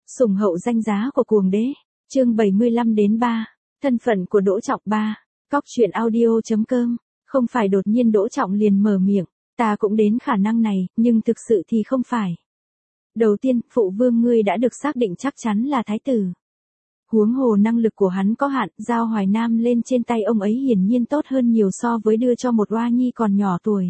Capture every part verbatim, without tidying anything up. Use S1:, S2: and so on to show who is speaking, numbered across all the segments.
S1: Sủng hậu danh giá của cuồng đế, chương bảy mươi lăm đến ba, thân phận của Đỗ Trọng ba, cóc truyện audio.com, không phải đột nhiên Đỗ Trọng liền mở miệng, ta cũng đến khả năng này, nhưng thực sự thì không phải. Đầu tiên, phụ vương ngươi đã được xác định chắc chắn là thái tử. Huống hồ năng lực của hắn có hạn, giao Hoài Nam lên trên tay ông ấy hiển nhiên tốt hơn nhiều so với đưa cho một oa nhi còn nhỏ tuổi.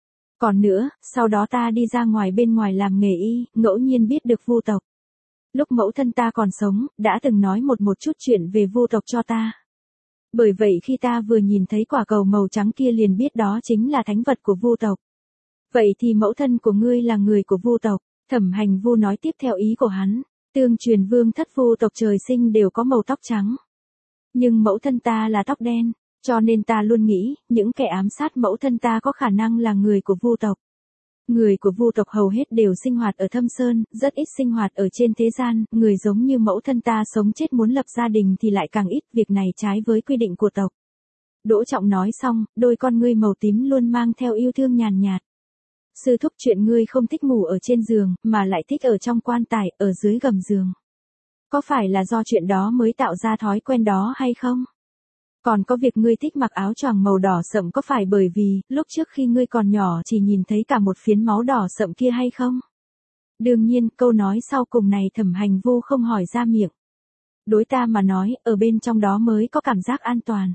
S1: Còn nữa, sau đó ta đi ra ngoài bên ngoài làm nghề y, ngẫu nhiên biết được Vu tộc. Lúc mẫu thân ta còn sống, đã từng nói một một chút chuyện về Vu tộc cho ta. Bởi vậy khi ta vừa nhìn thấy quả cầu màu trắng kia liền biết đó chính là thánh vật của Vu tộc. Vậy thì mẫu thân của ngươi là người của Vu tộc, Thẩm Hành Vu nói tiếp theo ý của hắn, tương truyền vương thất Vu tộc trời sinh đều có màu tóc trắng. Nhưng mẫu thân ta là tóc đen, cho nên ta luôn nghĩ, những kẻ ám sát mẫu thân ta có khả năng là người của Vu tộc. Người của Vu tộc hầu hết đều sinh hoạt ở Thâm Sơn, rất ít sinh hoạt ở trên thế gian, người giống như mẫu thân ta sống chết muốn lập gia đình thì lại càng ít, việc này trái với quy định của tộc. Đỗ Trọng nói xong, đôi con ngươi màu tím luôn mang theo yêu thương nhàn nhạt. Sư thúc, chuyện ngươi không thích ngủ ở trên giường, mà lại thích ở trong quan tài, ở dưới gầm giường. Có phải là do chuyện đó mới tạo ra thói quen đó hay không? Còn có việc ngươi thích mặc áo choàng màu đỏ sậm có phải bởi vì, lúc trước khi ngươi còn nhỏ chỉ nhìn thấy cả một phiến máu đỏ sậm kia hay không? Đương nhiên, câu nói sau cùng này Thẩm Hành Vu không hỏi ra miệng. Đối ta mà nói, ở bên trong đó mới có cảm giác an toàn.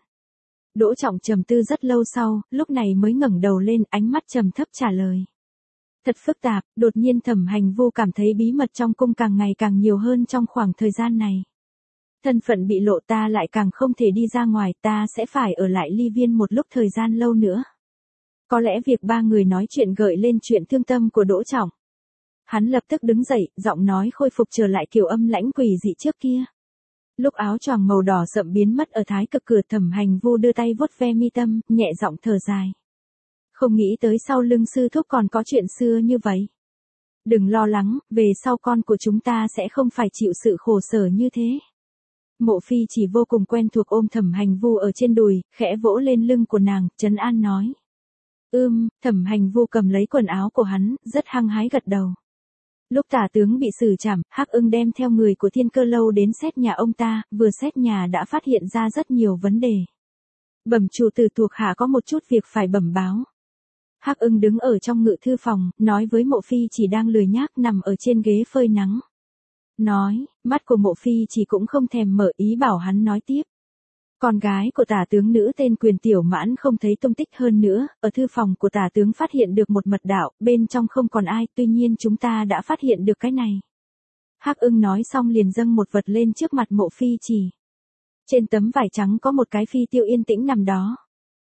S1: Đỗ Trọng trầm tư rất lâu sau, lúc này mới ngẩng đầu lên, ánh mắt trầm thấp trả lời. Thật phức tạp, đột nhiên Thẩm Hành Vu cảm thấy bí mật trong cung càng ngày càng nhiều hơn trong khoảng thời gian này. Thân phận bị lộ ta lại càng không thể đi ra ngoài, ta sẽ phải ở lại Ly Viên một lúc thời gian lâu nữa. Có lẽ việc ba người nói chuyện gợi lên chuyện thương tâm của Đỗ Trọng. Hắn lập tức đứng dậy, giọng nói khôi phục trở lại kiểu âm lãnh quỷ dị trước kia. Lúc áo choàng màu đỏ sậm biến mất ở thái cực cửa, Thẩm Hành Vu đưa tay vuốt ve mi tâm, nhẹ giọng thở dài. Không nghĩ tới sau lưng sư thúc còn có chuyện xưa như vậy. Đừng lo lắng, về sau con của chúng ta sẽ không phải chịu sự khổ sở như thế. Mộ Phi chỉ vô cùng quen thuộc ôm Thẩm Hành Vu ở trên đùi, khẽ vỗ lên lưng của nàng, trấn an nói. Ưm, Thẩm Hành Vu cầm lấy quần áo của hắn, rất hăng hái gật đầu. Lúc tả tướng bị xử trảm, Hắc Ưng đem theo người của Thiên Cơ Lâu đến xét nhà ông ta, vừa xét nhà đã phát hiện ra rất nhiều vấn đề. Bẩm chủ tử, thuộc hạ có một chút việc phải bẩm báo. Hắc Ưng đứng ở trong ngự thư phòng, nói với Mộ Phi chỉ đang lười nhác nằm ở trên ghế phơi nắng. Nói, mắt của Mộ Phi chỉ cũng không thèm mở, ý bảo hắn nói tiếp. Con gái của tả tướng nữ tên Quyền Tiểu Mãn không thấy tung tích, hơn nữa, ở thư phòng của tả tướng phát hiện được một mật đạo, bên trong không còn ai, tuy nhiên chúng ta đã phát hiện được cái này. Hắc Ưng nói xong liền dâng một vật lên trước mặt Mộ Phi chỉ. Trên tấm vải trắng có một cái phi tiêu yên tĩnh nằm đó.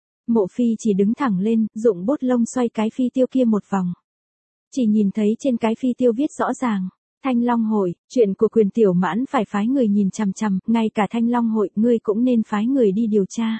S1: Mộ Phi chỉ đứng thẳng lên, dụng bút lông xoay cái phi tiêu kia một vòng. Chỉ nhìn thấy trên cái phi tiêu viết rõ ràng. Thanh Long Hội, chuyện của Quyền Tiểu Mãn phải phái người nhìn chằm chằm, ngay cả Thanh Long Hội, ngươi cũng nên phái người đi điều tra.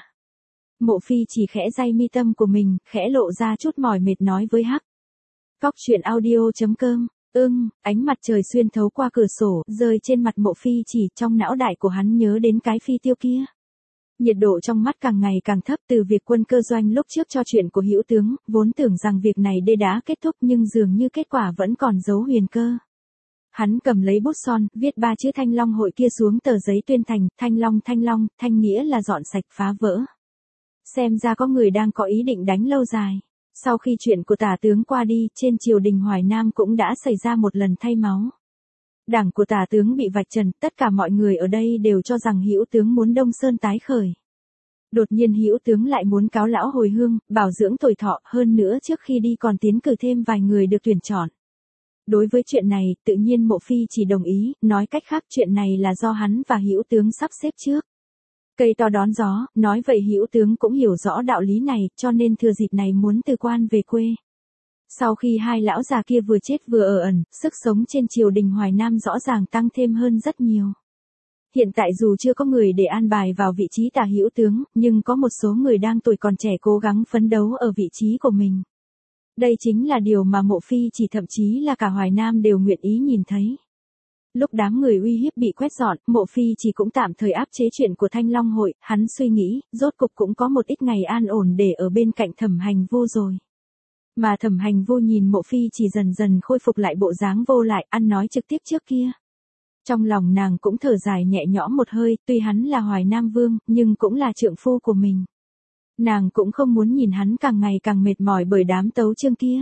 S1: Mộ Phi chỉ khẽ day mi tâm của mình, khẽ lộ ra chút mỏi mệt nói với Hắc. Cóc truyện audio.com, ưng, ánh mặt trời xuyên thấu qua cửa sổ, rơi trên mặt Mộ Phi chỉ, trong não đại của hắn nhớ đến cái phi tiêu kia. Nhiệt độ trong mắt càng ngày càng thấp từ việc quân cơ doanh lúc trước cho chuyện của Hữu tướng, vốn tưởng rằng việc này đê đã kết thúc nhưng dường như kết quả vẫn còn giấu huyền cơ. Hắn cầm lấy bút son, viết ba chữ Thanh Long Hội kia xuống tờ giấy tuyên thành, Thanh Long Thanh Long, Thanh nghĩa là dọn sạch phá vỡ. Xem ra có người đang có ý định đánh lâu dài. Sau khi chuyện của tả tướng qua đi, trên triều đình Hoài Nam cũng đã xảy ra một lần thay máu. Đảng của tả tướng bị vạch trần, tất cả mọi người ở đây đều cho rằng Hữu tướng muốn Đông Sơn tái khởi. Đột nhiên Hữu tướng lại muốn cáo lão hồi hương, bảo dưỡng tuổi thọ, hơn nữa trước khi đi còn tiến cử thêm vài người được tuyển chọn. Đối với chuyện này, tự nhiên Mộ Phi chỉ đồng ý, nói cách khác chuyện này là do hắn và Hữu tướng sắp xếp trước. Cây to đón gió, nói vậy Hữu tướng cũng hiểu rõ đạo lý này, cho nên thừa dịp này muốn từ quan về quê. Sau khi hai lão già kia vừa chết vừa ở ẩn, sức sống trên triều đình Hoài Nam rõ ràng tăng thêm hơn rất nhiều. Hiện tại dù chưa có người để an bài vào vị trí tả Hữu tướng, nhưng có một số người đang tuổi còn trẻ cố gắng phấn đấu ở vị trí của mình. Đây chính là điều mà Mộ Phi chỉ thậm chí là cả Hoài Nam đều nguyện ý nhìn thấy. Lúc đám người uy hiếp bị quét dọn, Mộ Phi chỉ cũng tạm thời áp chế chuyện của Thanh Long Hội, hắn suy nghĩ, rốt cục cũng có một ít ngày an ổn để ở bên cạnh Thẩm Hành Vu rồi. Mà Thẩm Hành Vu nhìn Mộ Phi chỉ dần dần khôi phục lại bộ dáng vô lại, ăn nói trực tiếp trước kia. Trong lòng nàng cũng thở dài nhẹ nhõm một hơi, tuy hắn là Hoài Nam Vương, nhưng cũng là trượng phu của mình. Nàng cũng không muốn nhìn hắn càng ngày càng mệt mỏi bởi đám tấu chương kia.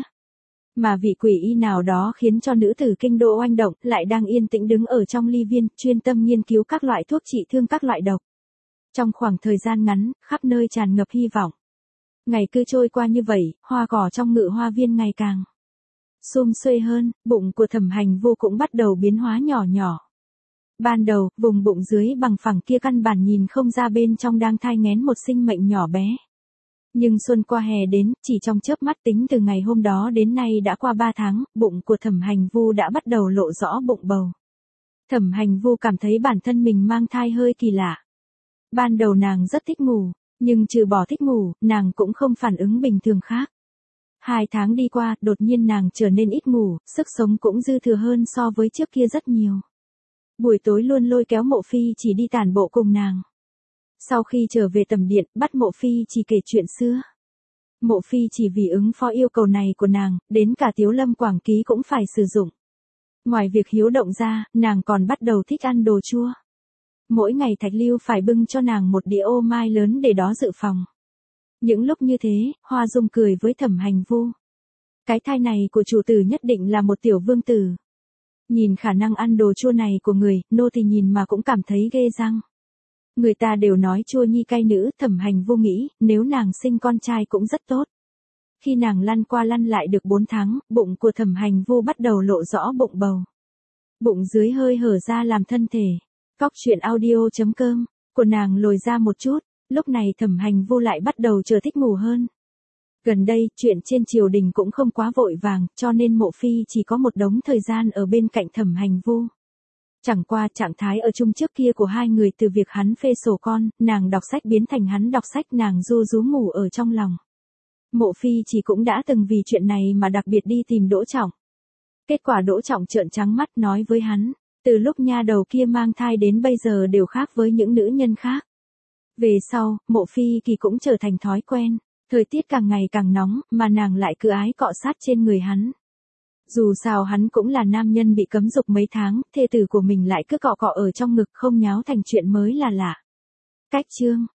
S1: Mà vị quỷ y nào đó khiến cho nữ tử kinh đô oanh động, lại đang yên tĩnh đứng ở trong ly viên, chuyên tâm nghiên cứu các loại thuốc trị thương các loại độc. Trong khoảng thời gian ngắn, khắp nơi tràn ngập hy vọng. Ngày cứ trôi qua như vậy, hoa cỏ trong ngự hoa viên ngày càng sum xuê hơn, bụng của Thẩm Hành Vu cũng bắt đầu biến hóa nhỏ nhỏ. Ban đầu, vùng bụng dưới bằng phẳng kia căn bản nhìn không ra bên trong đang thai nghén một sinh mệnh nhỏ bé. Nhưng xuân qua hè đến, chỉ trong chớp mắt tính từ ngày hôm đó đến nay đã qua ba tháng, bụng của Thẩm Hành Vu đã bắt đầu lộ rõ bụng bầu. Thẩm Hành Vu cảm thấy bản thân mình mang thai hơi kỳ lạ. Ban đầu nàng rất thích ngủ, nhưng trừ bỏ thích ngủ, nàng cũng không phản ứng bình thường khác. Hai tháng đi qua, đột nhiên nàng trở nên ít ngủ, sức sống cũng dư thừa hơn so với trước kia rất nhiều. Buổi tối luôn lôi kéo Mộ Phi chỉ đi tản bộ cùng nàng. Sau khi trở về tầm điện, bắt Mộ Phi chỉ kể chuyện xưa. Mộ Phi chỉ vì ứng phó yêu cầu này của nàng, đến cả Tiếu Lâm Quảng Ký cũng phải sử dụng. Ngoài việc hiếu động ra, nàng còn bắt đầu thích ăn đồ chua. Mỗi ngày Thạch Lưu phải bưng cho nàng một đĩa ô mai lớn để đó dự phòng. Những lúc như thế, Hoa Dung cười với Thẩm Hành Vu. Cái thai này của chủ tử nhất định là một tiểu vương tử. Nhìn khả năng ăn đồ chua này của người, nô tỳ nhìn mà cũng cảm thấy ghê răng. Người ta đều nói chua nhi cay nữ, Thẩm Hành Vu nghĩ, nếu nàng sinh con trai cũng rất tốt. Khi nàng lăn qua lăn lại được bốn tháng, bụng của Thẩm Hành Vu bắt đầu lộ rõ bụng bầu. Bụng dưới hơi hở ra làm thân thể. Cóc truyện audio chấm com của nàng lồi ra một chút, lúc này Thẩm Hành Vu lại bắt đầu trở thích ngủ hơn. Gần đây, chuyện trên triều đình cũng không quá vội vàng, cho nên Mộ Phi chỉ có một đống thời gian ở bên cạnh Thẩm Hành Vu. Chẳng qua trạng thái ở chung trước kia của hai người từ việc hắn phê sổ con, nàng đọc sách biến thành hắn đọc sách, nàng ru rú ngủ ở trong lòng. Mộ Phi chỉ cũng đã từng vì chuyện này mà đặc biệt đi tìm Đỗ Trọng. Kết quả Đỗ Trọng trợn trắng mắt nói với hắn, từ lúc nha đầu kia mang thai đến bây giờ đều khác với những nữ nhân khác. Về sau, Mộ Phi Kỳ cũng trở thành thói quen, thời tiết càng ngày càng nóng, mà nàng lại cứ ái cọ sát trên người hắn. Dù sao hắn cũng là nam nhân bị cấm dục mấy tháng, thê tử của mình lại cứ cọ cọ ở trong ngực không nháo thành chuyện mới là lạ. Cách chương